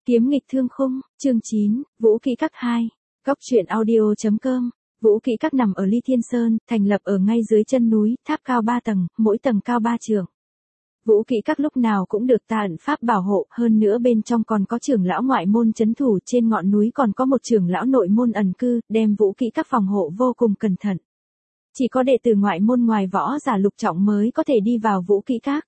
Kiếm nghịch thương khung, chương 9, Vũ Kỹ Các 2. Góc truyện audio.com. Vũ Kỹ Các nằm ở Ly Thiên Sơn, thành lập ở ngay dưới chân núi, tháp cao 3 tầng, mỗi tầng cao 3 trượng. Vũ Kỹ Các lúc nào cũng được ta ẩn pháp bảo hộ, hơn nữa bên trong còn có trưởng lão ngoại môn trấn thủ, trên ngọn núi còn có một trưởng lão nội môn ẩn cư, đem Vũ Kỹ Các phòng hộ vô cùng cẩn thận. Chỉ có đệ tử ngoại môn ngoài võ giả lục trọng mới có thể đi vào Vũ Kỹ Các.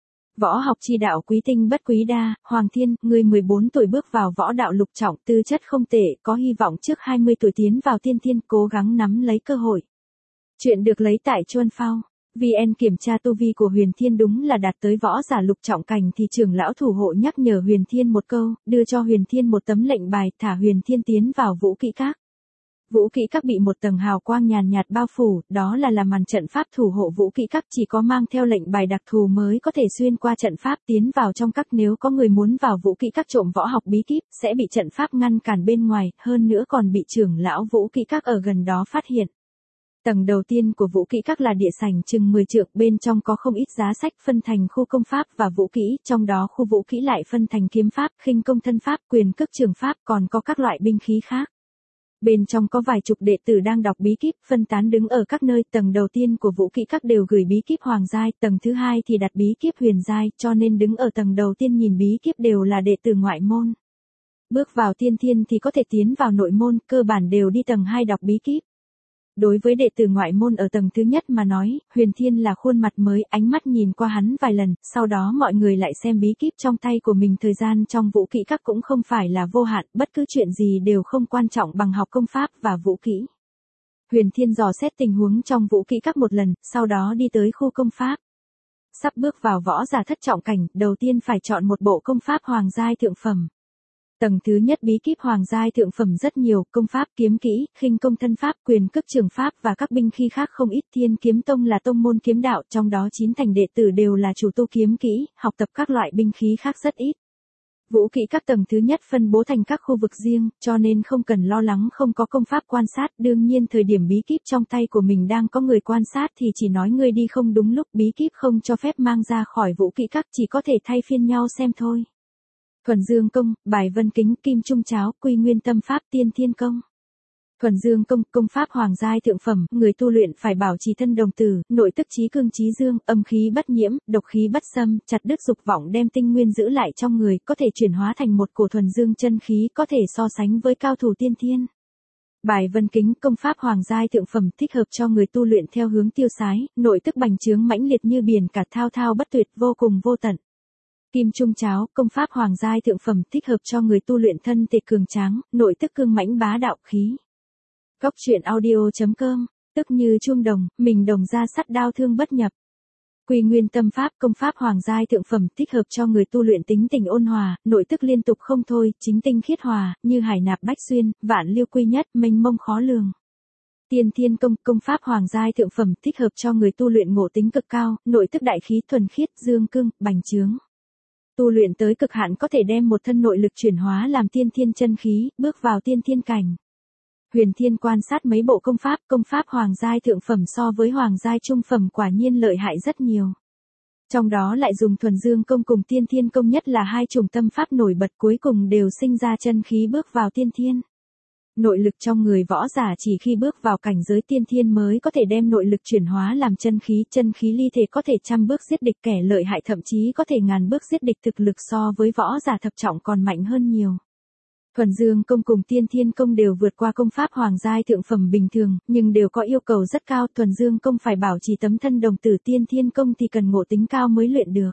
Võ học chi đạo quý tinh bất quý đa, Hoàng Thiên, người 14 tuổi bước vào võ đạo lục trọng, tư chất không tệ, có hy vọng trước 20 tuổi tiến vào tiên thiên, cố gắng nắm lấy cơ hội. Chuyện được lấy tại Chuân Phao. VN kiểm tra tu vi của Huyền Thiên đúng là đạt tới võ giả lục trọng cảnh thì trưởng lão thủ hộ nhắc nhở Huyền Thiên một câu, đưa cho Huyền Thiên một tấm lệnh bài, thả Huyền Thiên tiến vào Vũ Kỹ Các. Vũ Kỹ Các bị một tầng hào quang nhàn nhạt bao phủ, đó là màn trận pháp thủ hộ Vũ Kỹ Các, chỉ có mang theo lệnh bài đặc thù mới có thể xuyên qua trận pháp tiến vào trong các, nếu có người muốn vào Vũ Kỹ Các trộm võ học bí kíp, sẽ bị trận pháp ngăn cản bên ngoài, hơn nữa còn bị trưởng lão Vũ Kỹ Các ở gần đó phát hiện. Tầng đầu tiên của Vũ Kỹ Các là địa sảnh chừng 10 trượng, bên trong có không ít giá sách phân thành khu công pháp và vũ kỹ, trong đó khu vũ kỹ lại phân thành kiếm pháp, khinh công thân pháp, quyền cước trường pháp, còn có các loại binh khí khác. Bên trong có vài chục đệ tử đang đọc bí kíp, phân tán đứng ở các nơi. Tầng đầu tiên của Vũ Kỹ Các đều gửi bí kíp hoàng giai, tầng thứ hai thì đặt bí kíp huyền giai, cho nên đứng ở tầng đầu tiên nhìn bí kíp đều là đệ tử ngoại môn. Bước vào tiên thiên thì có thể tiến vào nội môn, cơ bản đều đi tầng 2 đọc bí kíp. Đối với đệ tử ngoại môn ở tầng thứ nhất mà nói, Huyền Thiên là khuôn mặt mới, ánh mắt nhìn qua hắn vài lần, sau đó mọi người lại xem bí kíp trong tay của mình. Thời gian trong Vũ Kỹ Các cũng không phải là vô hạn, bất cứ chuyện gì đều không quan trọng bằng học công pháp và vũ kỹ. Huyền Thiên dò xét tình huống trong Vũ Kỹ Các một lần, sau đó đi tới khu công pháp. Sắp bước vào võ giả thất trọng cảnh, đầu tiên phải chọn một bộ công pháp hoàng giai thượng phẩm. Tầng thứ nhất bí kíp hoàng giai thượng phẩm rất nhiều, công pháp, kiếm kỹ, khinh công thân pháp, quyền cước trường pháp và các binh khí khác không ít. Thiên Kiếm Tông là tông môn kiếm đạo, trong đó 9 thành đệ tử đều là chủ tu kiếm kỹ, học tập các loại binh khí khác rất ít. Vũ Kỹ Các tầng thứ nhất phân bố thành các khu vực riêng, cho nên không cần lo lắng không có công pháp quan sát. Đương nhiên thời điểm bí kíp trong tay của mình đang có người quan sát thì chỉ nói người đi không đúng lúc, bí kíp không cho phép mang ra khỏi Vũ Kỹ Các, chỉ có thể thay phiên nhau xem thôi. Thuần Dương Công, Bài Vân Kính, Kim Trung Cháo, Quy Nguyên Tâm Pháp, Tiên Thiên Công. Thuần Dương Công, công pháp hoàng giai thượng phẩm, người tu luyện phải bảo trì thân đồng tử, nội tức trí cương trí dương, âm khí bất nhiễm, độc khí bất xâm, chặt đứt dục vọng, đem tinh nguyên giữ lại trong người, có thể chuyển hóa thành một cổ thuần dương chân khí, có thể so sánh với cao thủ tiên thiên. Bài Vân Kính, công pháp hoàng giai thượng phẩm, thích hợp cho người tu luyện theo hướng tiêu sái, nội tức bành trướng mãnh liệt như biển cả, thao thao bất tuyệt, vô cùng vô tận. Kim Trung Cháo, công pháp hoàng giai thượng phẩm, thích hợp cho người tu luyện thân thể cường tráng, nội tức cương mãnh bá đạo khí. Góc truyện audio.com, tức như chuông đồng, mình đồng ra sắt đao thương bất nhập. Quy Nguyên Tâm Pháp, công pháp hoàng giai thượng phẩm, thích hợp cho người tu luyện tính tình ôn hòa, nội tức liên tục không thôi, chính tinh khiết hòa, như hải nạp bách xuyên, vạn liêu quy nhất, mênh mông khó lường. Tiên Thiên Công, công pháp hoàng giai thượng phẩm, thích hợp cho người tu luyện ngộ tính cực cao, nội tức đại khí thuần khiết, dương cương, bành trướng. Tu luyện tới cực hạn có thể đem một thân nội lực chuyển hóa làm tiên thiên chân khí, bước vào tiên thiên cảnh. Huyền Thiên quan sát mấy bộ công pháp hoàng giai thượng phẩm so với hoàng giai trung phẩm quả nhiên lợi hại rất nhiều. Trong đó lại dùng Thuần Dương Công cùng Tiên Thiên Công, nhất là hai chủng tâm pháp nổi bật, cuối cùng đều sinh ra chân khí bước vào tiên thiên. Nội lực trong người võ giả chỉ khi bước vào cảnh giới tiên thiên mới có thể đem nội lực chuyển hóa làm chân khí ly thể, có thể trăm bước giết địch, kẻ lợi hại thậm chí có thể ngàn bước giết địch, thực lực so với võ giả thập trọng còn mạnh hơn nhiều. Thuần Dương Công cùng Tiên Thiên Công đều vượt qua công pháp hoàng giai thượng phẩm bình thường, nhưng đều có yêu cầu rất cao. Thuần Dương Công phải bảo trì tấm thân đồng tử, Tiên Thiên Công thì cần ngộ tính cao mới luyện được.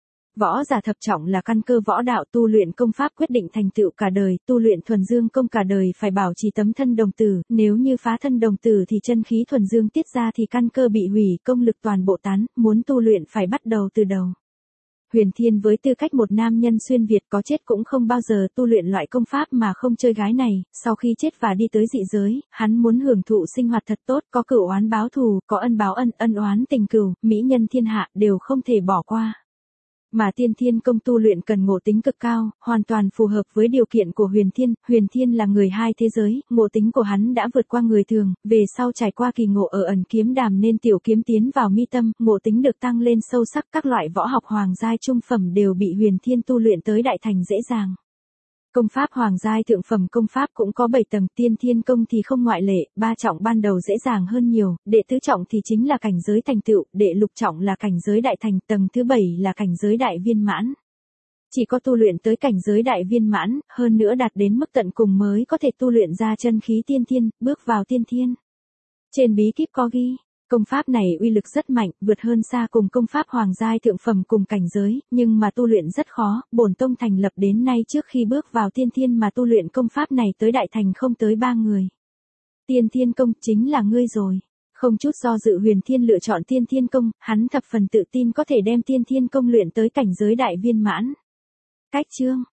Võ giả thập trọng là căn cơ võ đạo, tu luyện công pháp quyết định thành tựu cả đời, tu luyện Thuần Dương Công cả đời phải bảo trì tấm thân đồng tử, nếu như phá thân đồng tử thì chân khí thuần dương tiết ra thì căn cơ bị hủy, công lực toàn bộ tán, muốn tu luyện phải bắt đầu từ đầu. Huyền Thiên với tư cách một nam nhân xuyên Việt có chết cũng không bao giờ tu luyện loại công pháp mà không chơi gái này, sau khi chết và đi tới dị giới, hắn muốn hưởng thụ sinh hoạt thật tốt, có cửu oán báo thù, có ân báo ân, ân oán tình cửu, mỹ nhân thiên hạ đều không thể bỏ qua. Mà Tiên Thiên Công tu luyện cần ngộ tính cực cao, hoàn toàn phù hợp với điều kiện của Huyền Thiên là người hai thế giới, ngộ tính của hắn đã vượt qua người thường, về sau trải qua kỳ ngộ ở ẩn kiếm đàm nên tiểu kiếm tiến vào mi tâm, ngộ tính được tăng lên sâu sắc, các loại võ học hoàng giai trung phẩm đều bị Huyền Thiên tu luyện tới đại thành dễ dàng. Công pháp hoàng giai thượng phẩm công pháp cũng có 7 tầng, tiên thiên công thì không ngoại lệ, ba trọng ban đầu dễ dàng hơn nhiều, đệ tứ trọng thì chính là cảnh giới thành tựu, đệ lục trọng là cảnh giới đại thành, tầng thứ 7 là cảnh giới đại viên mãn. Chỉ có tu luyện tới cảnh giới đại viên mãn, hơn nữa đạt đến mức tận cùng mới có thể tu luyện ra chân khí tiên thiên, bước vào tiên thiên. Trên bí kíp có ghi, công pháp này uy lực rất mạnh, vượt hơn xa cùng công pháp hoàng giai thượng phẩm cùng cảnh giới, nhưng mà tu luyện rất khó, bổn tông thành lập đến nay trước khi bước vào tiên thiên mà tu luyện công pháp này tới đại thành không tới 3 người. Tiên thiên công chính là ngươi rồi. Không chút do dự Huyền Thiên lựa chọn tiên thiên công, hắn thập phần tự tin có thể đem tiên thiên công luyện tới cảnh giới đại viên mãn. Cách chương